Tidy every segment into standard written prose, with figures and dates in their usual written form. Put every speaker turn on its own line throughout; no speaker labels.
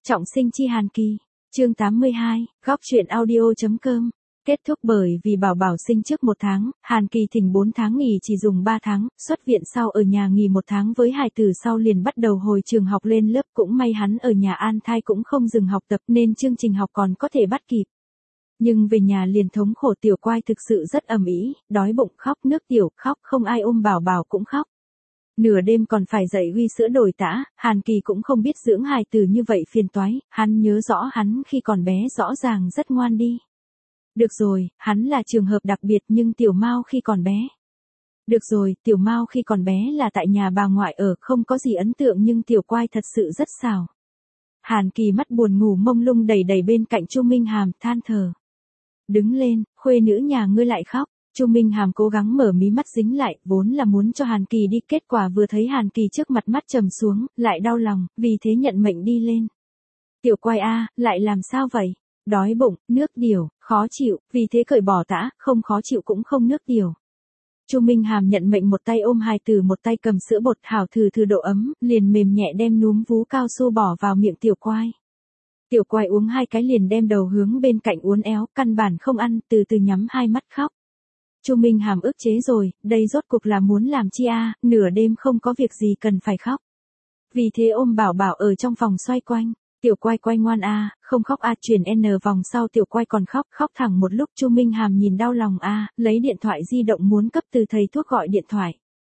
Trọng sinh chi Hàn Kỳ, chương 82, góc truyện audio.com. Kết thúc bởi vì Bảo Bảo sinh trước 1 tháng, Hàn Kỳ thỉnh 4 tháng nghỉ chỉ dùng 3 tháng, xuất viện sau ở nhà nghỉ 1 tháng với hài tử sau liền bắt đầu hồi trường học lên lớp, cũng may hắn ở nhà an thai cũng không dừng học tập nên chương trình học còn có thể bắt kịp. Nhưng về nhà liền thống khổ, tiểu quai thực sự rất ầm ĩ, đói bụng khóc, nước tiểu khóc, không ai ôm Bảo Bảo cũng khóc. Nửa đêm còn phải dậy uy sữa đổi tã, Hàn Kỳ cũng không biết dưỡng hài tử như vậy phiền toái, hắn nhớ rõ hắn khi còn bé rõ ràng rất ngoan đi. Được rồi, hắn là trường hợp đặc biệt nhưng Tiểu Mao khi còn bé. Được rồi, Tiểu Mao khi còn bé là tại nhà bà ngoại ở, không có gì ấn tượng nhưng tiểu quai thật sự rất xào. Hàn Kỳ mắt buồn ngủ mông lung đầy đầy bên cạnh Chu Minh Hàm, than thở. Đứng lên, khuê nữ nhà ngươi lại khóc. Chu Minh Hàm cố gắng mở mí mắt dính lại, vốn là muốn cho Hàn Kỳ đi, kết quả vừa thấy Hàn Kỳ trước mặt mắt trầm xuống, lại đau lòng, vì thế nhận mệnh đi lên. Tiểu quai a, lại làm sao vậy? Đói bụng, nước tiểu, khó chịu, vì thế cởi bỏ tã, không khó chịu cũng không nước tiểu. Chu Minh Hàm nhận mệnh, một tay ôm hài tử một tay cầm sữa bột hảo thử độ ấm, liền mềm nhẹ đem núm vú cao su bỏ vào miệng tiểu quai. Tiểu quai uống 2 cái liền đem đầu hướng bên cạnh uốn éo, căn bản không ăn, từ từ nhắm 2 mắt khóc. Chu Minh Hàm ức chế rồi, đây rốt cuộc là muốn làm chi a, nửa đêm không có việc gì cần phải khóc. Vì thế ôm Bảo Bảo ở trong phòng xoay quanh, tiểu quai quay ngoan a, không khóc a, chuyển N vòng sau tiểu quai còn khóc, khóc thẳng một lúc Chu Minh Hàm nhìn đau lòng a, lấy điện thoại di động muốn cấp từ thầy thuốc gọi điện thoại.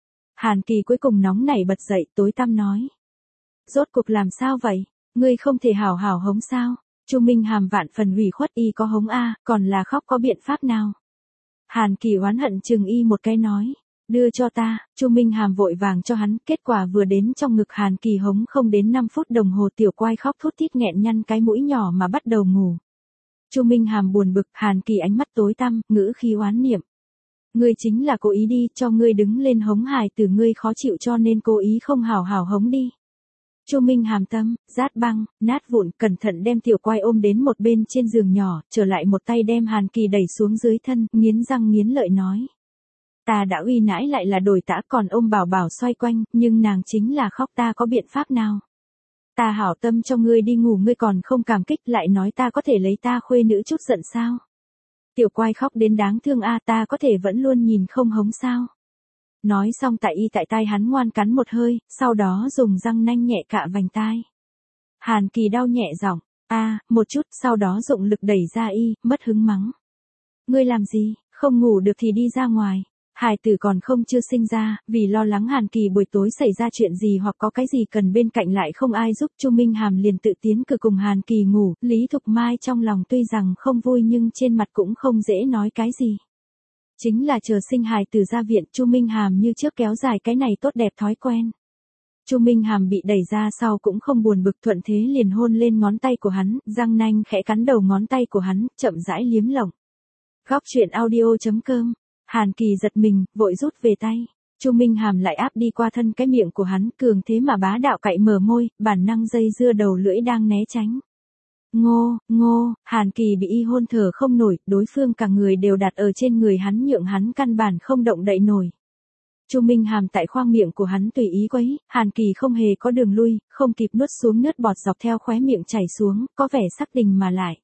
Hàn Kỳ cuối cùng nóng nảy bật dậy, tối tăm nói. Rốt cuộc làm sao vậy, ngươi không thể hảo hảo hống sao? Chu Minh Hàm vạn phần ủy khuất, y có hống a, còn là khóc có biện pháp nào? Hàn Kỳ oán hận chừng y một cái nói, đưa cho ta. Chu Minh Hàm vội vàng cho hắn, kết quả vừa đến trong ngực Hàn Kỳ hống không đến 5 phút đồng hồ tiểu quai khóc thút thít nghẹn nhăn cái mũi nhỏ mà bắt đầu ngủ. Chu Minh Hàm buồn bực, Hàn Kỳ ánh mắt tối tăm, ngữ khí oán niệm. Ngươi chính là cố ý đi, cho ngươi đứng lên hống hài tử ngươi khó chịu cho nên cố ý không hảo hảo hống đi. Chu Minh Hàm tâm, rát băng, nát vụn, cẩn thận đem tiểu quai ôm đến một bên trên giường nhỏ, trở lại một tay đem Hàn Kỳ đẩy xuống dưới thân, nghiến răng nghiến lợi nói. Ta đã uy nãi lại là đổi tã còn ôm Bảo Bảo xoay quanh, nhưng nàng chính là khóc, ta có biện pháp nào? Ta hảo tâm cho ngươi đi ngủ ngươi còn không cảm kích, lại nói ta có thể lấy ta khuê nữ chút giận sao? Tiểu quai khóc đến đáng thương a, ta có thể vẫn luôn nhìn không hống sao? Nói xong tại tai hắn ngoan cắn một hơi, sau đó dùng răng nanh nhẹ cạ vành tai. Hàn Kỳ đau nhẹ giọng, một chút, sau đó dụng lực đẩy ra y, mất hứng mắng. Ngươi làm gì, không ngủ được thì đi ra ngoài. Hài tử còn không chưa sinh ra, vì lo lắng Hàn Kỳ buổi tối xảy ra chuyện gì hoặc có cái gì cần bên cạnh lại không ai giúp, Chu Minh Hàm liền tự tiến cử cùng Hàn Kỳ ngủ. Lý Thục Mai trong lòng tuy rằng không vui nhưng trên mặt cũng không dễ nói cái gì. Chính là chờ sinh hài tử ra viện, Chu Minh Hàm như trước kéo dài cái này tốt đẹp thói quen. Chu Minh Hàm bị đẩy ra sau cũng không buồn bực, thuận thế liền hôn lên ngón tay của hắn, răng nanh khẽ cắn đầu ngón tay của hắn, chậm rãi liếm lỏng. Góc truyện audio.com. Hàn Kỳ giật mình, vội rút về tay. Chu Minh Hàm lại áp đi qua thân cái miệng của hắn, cường thế mà bá đạo cạy mở môi, bản năng dây dưa đầu lưỡi đang né tránh. Ngô, Hàn Kỳ bị y hôn thở không nổi, đối phương cả người đều đặt ở trên người hắn nhượng hắn căn bản không động đậy nổi. Chu Minh Hàm tại khoang miệng của hắn tùy ý quấy, Hàn Kỳ không hề có đường lui, không kịp nuốt xuống nước bọt dọc theo khóe miệng chảy xuống, có vẻ sắc tình mà lại.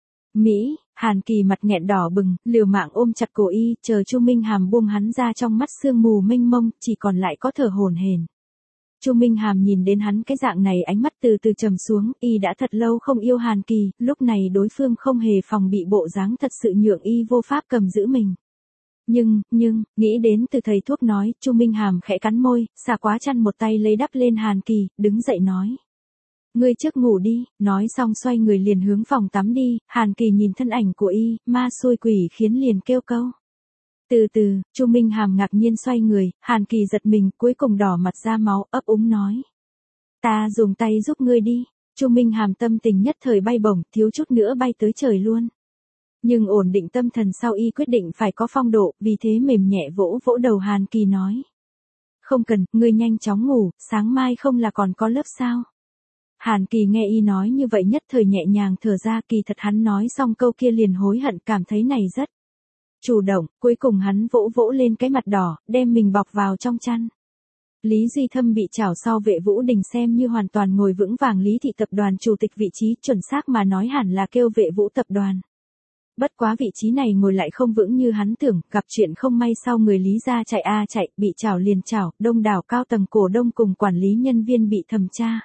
Hàn Kỳ mặt nghẹn đỏ bừng, liều mạng ôm chặt cổ y, chờ Chu Minh Hàm buông hắn ra, trong mắt sương mù mênh mông, chỉ còn lại có thở hổn hển. Chu Minh Hàm nhìn đến hắn cái dạng này, ánh mắt từ từ trầm xuống, y đã thật lâu không yêu Hàn Kỳ, lúc này đối phương không hề phòng bị bộ dáng thật sự nhượng y vô pháp cầm giữ mình. Nhưng, nghĩ đến từ thầy thuốc nói, Chu Minh Hàm khẽ cắn môi, xả quá chăn một tay lấy đắp lên Hàn Kỳ, đứng dậy nói. Ngươi trước ngủ đi, nói xong xoay người liền hướng phòng tắm đi, Hàn Kỳ nhìn thân ảnh của y, ma xui quỷ khiến liền kêu câu. Từ từ, Chu Minh Hàm ngạc nhiên xoay người, Hàn Kỳ giật mình, cuối cùng đỏ mặt ra máu, ấp úng nói. Ta dùng tay giúp ngươi đi. Chu Minh Hàm tâm tình nhất thời bay bổng, thiếu chút nữa bay tới trời luôn. Nhưng ổn định tâm thần sau y quyết định phải có phong độ, vì thế mềm nhẹ vỗ vỗ đầu Hàn Kỳ nói. Không cần, ngươi nhanh chóng ngủ, sáng mai không là còn có lớp sao? Hàn Kỳ nghe y nói như vậy nhất thời nhẹ nhàng thở ra, kỳ thật hắn nói xong câu kia liền hối hận, cảm thấy này rất chủ động, cuối cùng hắn vỗ vỗ lên cái mặt đỏ, đem mình bọc vào trong chăn. Lý Duy Thâm bị trảo sau Vệ Vũ Đình xem như hoàn toàn ngồi vững vàng Lý thị tập đoàn chủ tịch vị trí, chuẩn xác mà nói hẳn là kêu Vệ Vũ tập đoàn. Bất quá vị trí này ngồi lại không vững như hắn tưởng, gặp chuyện không may sau người Lý gia chạy chạy, bị trảo liền trảo, đông đảo cao tầng cổ đông cùng quản lý nhân viên bị thẩm tra.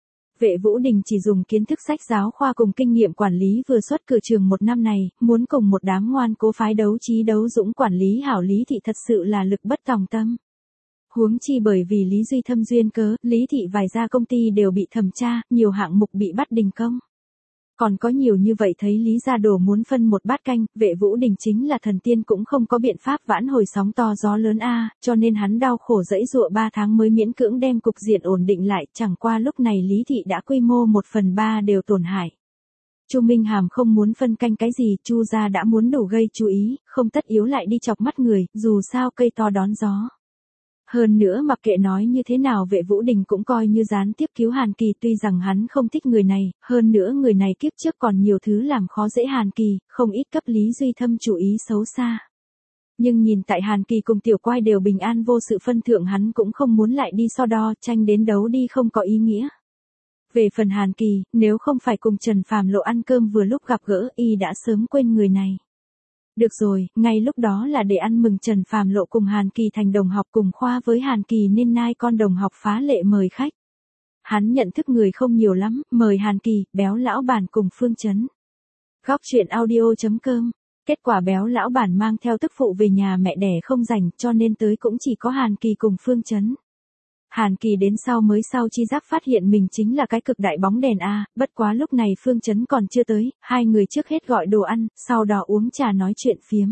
Vệ Vũ Đình chỉ dùng kiến thức sách giáo khoa cùng kinh nghiệm quản lý vừa xuất cử trường một năm này, muốn cùng một đám ngoan cố phái đấu trí đấu dũng quản lý hảo Lý thị thật sự là lực bất tòng tâm. Huống chi bởi vì Lý Duy Thâm duyên cớ, Lý thị vài gia công ty đều bị thẩm tra, nhiều hạng mục bị bắt đình công. Còn có nhiều như vậy thấy Lý gia đồ muốn phân một bát canh, Vệ Vũ Đình chính là thần tiên cũng không có biện pháp vãn hồi sóng to gió lớn cho nên hắn đau khổ dẫy dụa 3 tháng mới miễn cưỡng đem cục diện ổn định lại, chẳng qua lúc này Lý thị đã quy mô 1/3 đều tổn hại. Chu Minh Hàm không muốn phân canh cái gì, Chu gia đã muốn đủ gây chú ý, không tất yếu lại đi chọc mắt người, dù sao cây to đón gió. Hơn nữa mặc kệ nói như thế nào Vệ Vũ Đình cũng coi như gián tiếp cứu Hàn Kỳ, tuy rằng hắn không thích người này, hơn nữa người này kiếp trước còn nhiều thứ làm khó dễ Hàn Kỳ, không ít cấp Lý Duy Thâm chú ý xấu xa. Nhưng nhìn tại Hàn Kỳ cùng Tiểu Quai đều bình an vô sự phân thượng, hắn cũng không muốn lại đi so đo, tranh đến đấu đi không có ý nghĩa. Về phần Hàn Kỳ, nếu không phải cùng Trần Phàm Lộ ăn cơm vừa lúc gặp gỡ, y đã sớm quên người này. Được rồi, ngay lúc đó là để ăn mừng Trần Phàm Lộ cùng Hàn Kỳ thành đồng học cùng khoa với Hàn Kỳ nên nai con đồng học phá lệ mời khách. Hắn nhận thức người không nhiều lắm, mời Hàn Kỳ, Béo lão bản cùng Phương Chấn. Góc truyện audio.com. Kết quả Béo lão bản mang theo tức phụ về nhà mẹ đẻ không rảnh, cho nên tới cũng chỉ có Hàn Kỳ cùng Phương Chấn. Hàn Kỳ đến sau mới sau chi giác phát hiện mình chính là cái cực đại bóng đèn bất quá lúc này Phương Chấn còn chưa tới, hai người trước hết gọi đồ ăn, sau đó uống trà nói chuyện phiếm.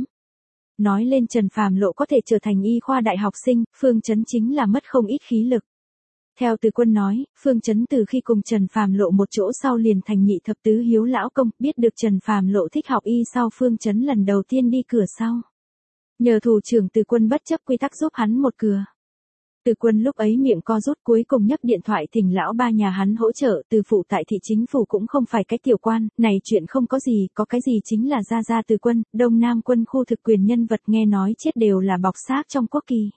Nói lên Trần Phàm Lộ có thể trở thành y khoa đại học sinh, Phương Chấn chính là mất không ít khí lực. Theo Từ Quân nói, Phương Chấn từ khi cùng Trần Phàm Lộ một chỗ sau liền thành nhị thập tứ hiếu lão công, biết được Trần Phàm Lộ thích học y sau Phương Chấn lần đầu tiên đi cửa sau. Nhờ thủ trưởng Từ Quân bất chấp quy tắc giúp hắn một cửa. Từ Quân lúc ấy miệng co rút cuối cùng nhấc điện thoại thỉnh lão ba nhà hắn hỗ trợ, Từ phụ tại thị chính phủ cũng không phải cái tiểu quan, này chuyện không có gì, có cái gì chính là gia Từ Quân, Đông Nam quân khu thực quyền nhân vật nghe nói chết đều là bọc xác trong quốc kỳ.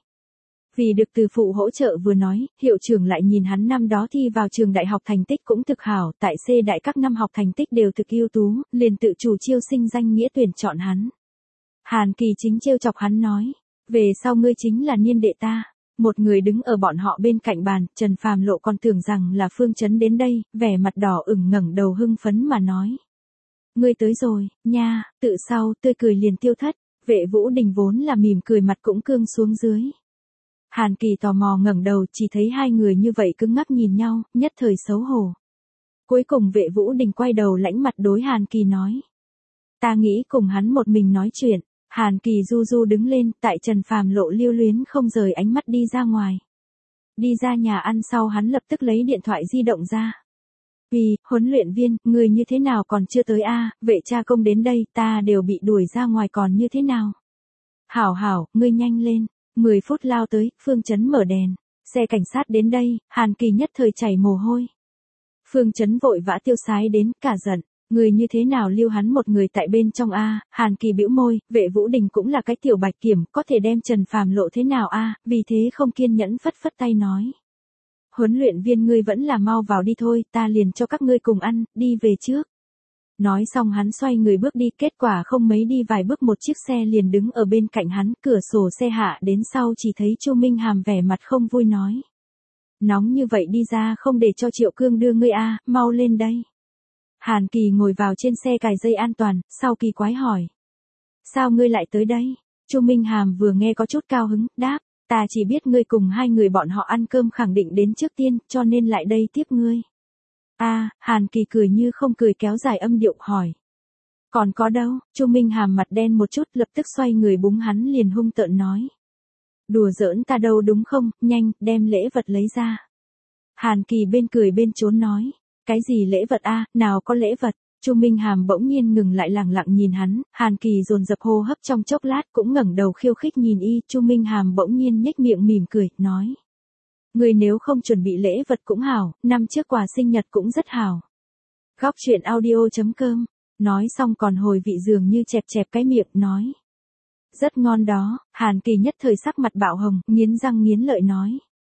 Vì được Từ phụ hỗ trợ vừa nói, hiệu trưởng lại nhìn hắn năm đó thi vào trường đại học thành tích cũng thực hảo, tại C đại các năm học thành tích đều thực ưu tú, liền tự chủ chiêu sinh danh nghĩa tuyển chọn hắn. Hàn Kỳ chính trêu chọc hắn nói, về sau ngươi chính là niên đệ ta. Một người đứng ở bọn họ bên cạnh bàn, Trần Phàm Lộ còn tưởng rằng là Phương Chấn đến đây, vẻ mặt đỏ ửng ngẩng đầu hưng phấn mà nói. Ngươi tới rồi, nha, tự sau, tươi cười liền tiêu thất, Vệ Vũ Đình vốn là mỉm cười mặt cũng cương xuống dưới. Hàn Kỳ tò mò ngẩng đầu chỉ thấy hai người như vậy cứng ngắc nhìn nhau, nhất thời xấu hổ. Cuối cùng Vệ Vũ Đình quay đầu lãnh mặt đối Hàn Kỳ nói. Ta nghĩ cùng hắn một mình nói chuyện. Hàn Kỳ du du đứng lên, tại Trần Phàm Lộ lưu luyến không rời ánh mắt đi ra ngoài. Đi ra nhà ăn sau hắn lập tức lấy điện thoại di động ra. Vì, huấn luyện viên, người như thế nào còn chưa tới vệ cha công đến đây, ta đều bị đuổi ra ngoài còn như thế nào. Hảo, ngươi nhanh lên, 10 phút lao tới, Phương Chấn mở đèn, xe cảnh sát đến đây, Hàn Kỳ nhất thời chảy mồ hôi. Phương Chấn vội vã tiêu sái đến, cả giận. Người như thế nào lưu hắn một người tại bên trong Hàn Kỳ bĩu môi, Vệ Vũ Đình cũng là cái tiểu bạch kiểm, có thể đem Trần Phàm Lộ thế nào vì thế không kiên nhẫn phất phất tay nói. Huấn luyện viên ngươi vẫn là mau vào đi thôi, ta liền cho các ngươi cùng ăn, đi về trước. Nói xong hắn xoay người bước đi, kết quả không mấy đi vài bước một chiếc xe liền đứng ở bên cạnh hắn, cửa sổ xe hạ đến sau chỉ thấy Chu Minh Hàm vẻ mặt không vui nói. Nóng như vậy đi ra không để cho Triệu Cương đưa ngươi mau lên đây. Hàn Kỳ ngồi vào trên xe cài dây an toàn, sau kỳ quái hỏi. Sao ngươi lại tới đây? Chu Minh Hàm vừa nghe có chút cao hứng, đáp, ta chỉ biết ngươi cùng hai người bọn họ ăn cơm khẳng định đến trước tiên, cho nên lại đây tiếp ngươi. Hàn Kỳ cười như không cười kéo dài âm điệu hỏi. Còn có đâu? Chu Minh Hàm mặt đen một chút lập tức xoay người búng hắn liền hung tợn nói. Đùa giỡn ta đâu đúng không, nhanh, đem lễ vật lấy ra. Hàn Kỳ bên cười bên trốn nói. Cái gì lễ vật nào có lễ vật, Chu Minh Hàm bỗng nhiên ngừng lại lẳng lặng nhìn hắn, Hàn Kỳ dồn dập hô hấp trong chốc lát cũng ngẩng đầu khiêu khích nhìn Chu Minh Hàm bỗng nhiên nhếch miệng mỉm cười, nói. Người nếu không chuẩn bị lễ vật cũng hảo, năm trước quà sinh nhật cũng rất hảo. Góc truyện audio.com, nói xong còn hồi vị dường như chẹp cái miệng, nói. Rất ngon đó, Hàn Kỳ nhất thời sắc mặt bạo hồng, nghiến răng nghiến lợi nói.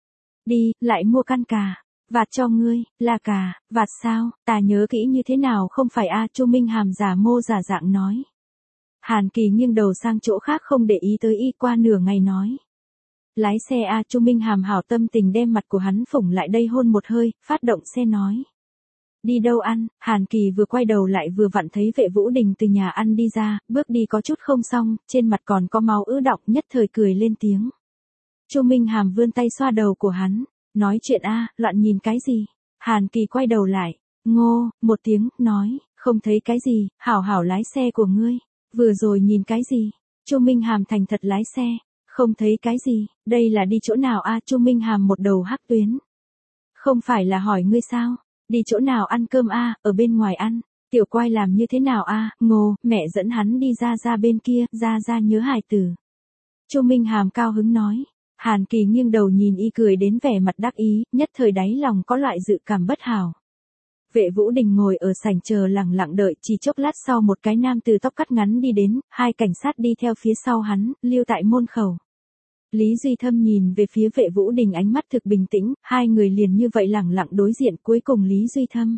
Đi, lại mua căn cà. Vạt cho ngươi, là cà, vạt sao, ta nhớ kỹ như thế nào không phải a. Chu Minh Hàm giả mô giả dạng nói. Hàn Kỳ nghiêng đầu sang chỗ khác không để ý tới y, qua nửa ngày nói. Lái xe a. Chu Minh Hàm hảo tâm tình đem mặt của hắn phủng lại đây hôn một hơi, phát động xe nói. Đi đâu ăn? Hàn Kỳ vừa quay đầu lại vừa vặn thấy Vệ Vũ Đình từ nhà ăn đi ra, bước đi có chút không xong, trên mặt còn có máu ứ đọng, nhất thời cười lên tiếng. Chu Minh Hàm vươn tay xoa đầu của hắn, nói chuyện a, loạn nhìn cái gì? Hàn Kỳ quay đầu lại, ngô, một tiếng, nói, không thấy cái gì, hảo hảo lái xe của ngươi, vừa rồi nhìn cái gì? Chu Minh Hàm thành thật lái xe, không thấy cái gì, đây là đi chỗ nào a? Chu Minh Hàm một đầu hắc tuyến. Không phải là hỏi ngươi sao? Đi chỗ nào ăn cơm a? Ở bên ngoài ăn. Tiểu Quai làm như thế nào a? Ngô, mẹ dẫn hắn đi ra bên kia, ra nhớ hài tử. Chu Minh Hàm cao hứng nói. Hàn Kỳ nghiêng đầu nhìn y cười đến vẻ mặt đắc ý, nhất thời đáy lòng có loại dự cảm bất hảo. Vệ Vũ Đình ngồi ở sảnh chờ lặng lặng đợi, chỉ chốc lát sau một cái nam từ tóc cắt ngắn đi đến, hai cảnh sát đi theo phía sau hắn, lưu tại môn khẩu. Lý Duy Thâm nhìn về phía Vệ Vũ Đình ánh mắt thực bình tĩnh, hai người liền như vậy lẳng lặng đối diện. Cuối cùng Lý Duy Thâm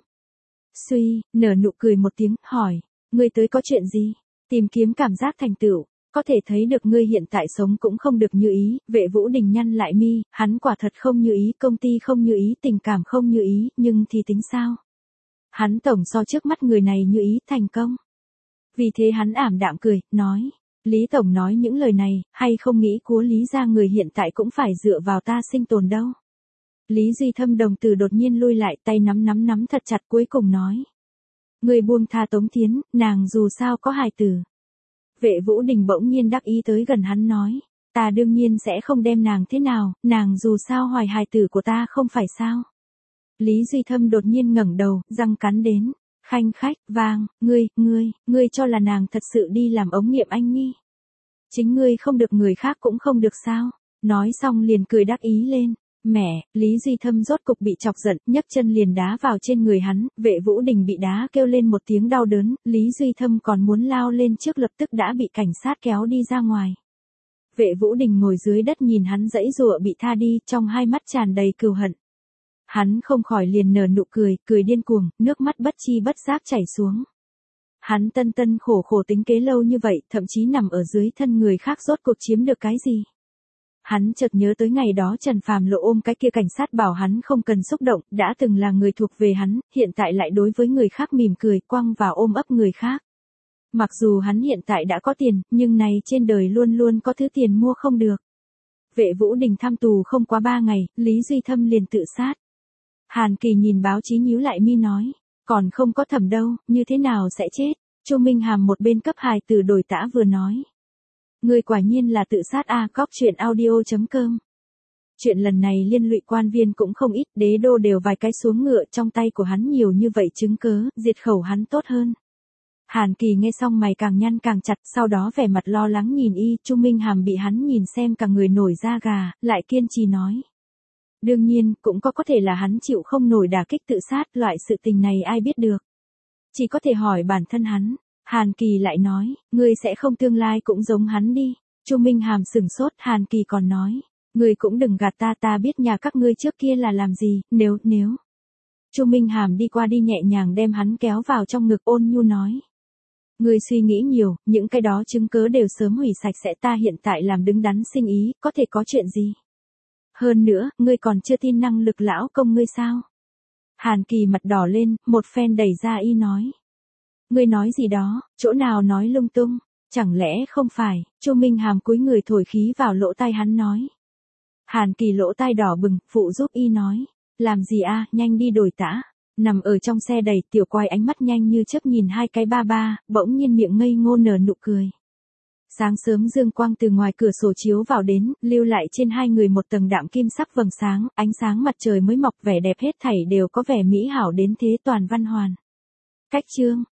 nở nụ cười một tiếng, hỏi, ngươi tới có chuyện gì? Tìm kiếm cảm giác thành tựu, có thể thấy được ngươi hiện tại sống cũng không được như ý. Vệ Vũ Đình nhăn lại mi, hắn quả thật không như ý, công ty không như ý, tình cảm không như ý, nhưng thì tính sao? Hắn tổng so trước mắt người này như ý, thành công. Vì thế hắn ảm đạm cười, nói. Lý Tổng nói những lời này, hay không nghĩ của Lý gia người hiện tại cũng phải dựa vào ta sinh tồn đâu. Lý Duy Thâm đồng tử đột nhiên lui lại, tay nắm thật chặt, cuối cùng nói. Người buông tha Tống Thiến, nàng dù sao có hài tử. Vệ Vũ Đình bỗng nhiên đắc ý tới gần hắn nói. Ta đương nhiên sẽ không đem nàng thế nào, nàng dù sao hoài hài tử của ta không phải sao. Lý Duy Thâm đột nhiên ngẩng đầu, răng cắn đến. Khanh khách, vang, ngươi cho là nàng thật sự đi làm ống nghiệm anh Nhi. Chính ngươi không được người khác cũng không được sao. Nói xong liền cười đắc ý lên. Mẹ, Lý Duy Thâm rốt cục bị chọc giận, nhấc chân liền đá vào trên người hắn. Vệ Vũ Đình bị đá kêu lên một tiếng đau đớn, Lý Duy Thâm còn muốn lao lên trước lập tức đã bị cảnh sát kéo đi ra ngoài. Vệ Vũ Đình ngồi dưới đất nhìn hắn giãy giụa bị tha đi, trong hai mắt tràn đầy cừu hận. Hắn không khỏi liền nở nụ cười, cười điên cuồng, nước mắt bất chi bất giác chảy xuống. Hắn tân khổ tính kế lâu như vậy, thậm chí nằm ở dưới thân người khác rốt cuộc chiếm được cái gì. Hắn chợt nhớ tới ngày đó Trần Phàm Lộ ôm cái kia cảnh sát bảo hắn không cần xúc động, đã từng là người thuộc về hắn, hiện tại lại đối với người khác mỉm cười, quăng vào ôm ấp người khác. Mặc dù hắn hiện tại đã có tiền, nhưng này trên đời luôn luôn có thứ tiền mua không được. Vệ Vũ Đình thăm tù không quá 3 ngày, Lý Duy Thâm liền tự sát. Hàn Kỳ nhìn báo chí nhíu lại mi nói, còn không có thẩm đâu, như thế nào sẽ chết? Chu Minh Hàm một bên cấp hài tử đổi tã vừa nói. Người quả nhiên là tự sát a. Cóc truyện audio.com. Chuyện lần này liên lụy quan viên cũng không ít, đế đô đều vài cái xuống ngựa, trong tay của hắn nhiều như vậy chứng cớ, diệt khẩu hắn tốt hơn. Hàn Kỳ nghe xong mày càng nhăn càng chặt, sau đó vẻ mặt lo lắng nhìn y. Chu Minh Hàm bị hắn nhìn xem cả người nổi da gà, lại kiên trì nói. Đương nhiên, cũng có thể là hắn chịu không nổi đả kích tự sát, loại sự tình này ai biết được. Chỉ có thể hỏi bản thân hắn. Hàn Kỳ lại nói, ngươi sẽ không tương lai cũng giống hắn đi. Chu Minh Hàm sửng sốt, Hàn Kỳ còn nói, ngươi cũng đừng gạt ta biết nhà các ngươi trước kia là làm gì, nếu. Chu Minh Hàm đi qua đi nhẹ nhàng đem hắn kéo vào trong ngực, ôn nhu nói. Ngươi suy nghĩ nhiều, những cái đó chứng cớ đều sớm hủy sạch sẽ, ta hiện tại làm đứng đắn sinh ý, có thể có chuyện gì. Hơn nữa, ngươi còn chưa tin năng lực lão công ngươi sao? Hàn Kỳ mặt đỏ lên, một phen đẩy ra y nói. Ngươi nói gì đó, chỗ nào nói lung tung, chẳng lẽ không phải? Chu Minh Hàm cúi người thổi khí vào lỗ tai hắn nói. Hàn Kỳ lỗ tai đỏ bừng, phụ giúp y nói. Làm gì a, nhanh đi đổi tã. Nằm ở trong xe đầy, Tiểu Quai ánh mắt nhanh như chớp nhìn hai cái ba, bỗng nhiên miệng ngây ngô nở nụ cười. Sáng sớm dương quang từ ngoài cửa sổ chiếu vào đến, lưu lại trên hai người một tầng đạm kim sắc vầng sáng, ánh sáng mặt trời mới mọc, vẻ đẹp hết thảy đều có vẻ mỹ hảo đến thế, toàn văn hoàn. Cách chương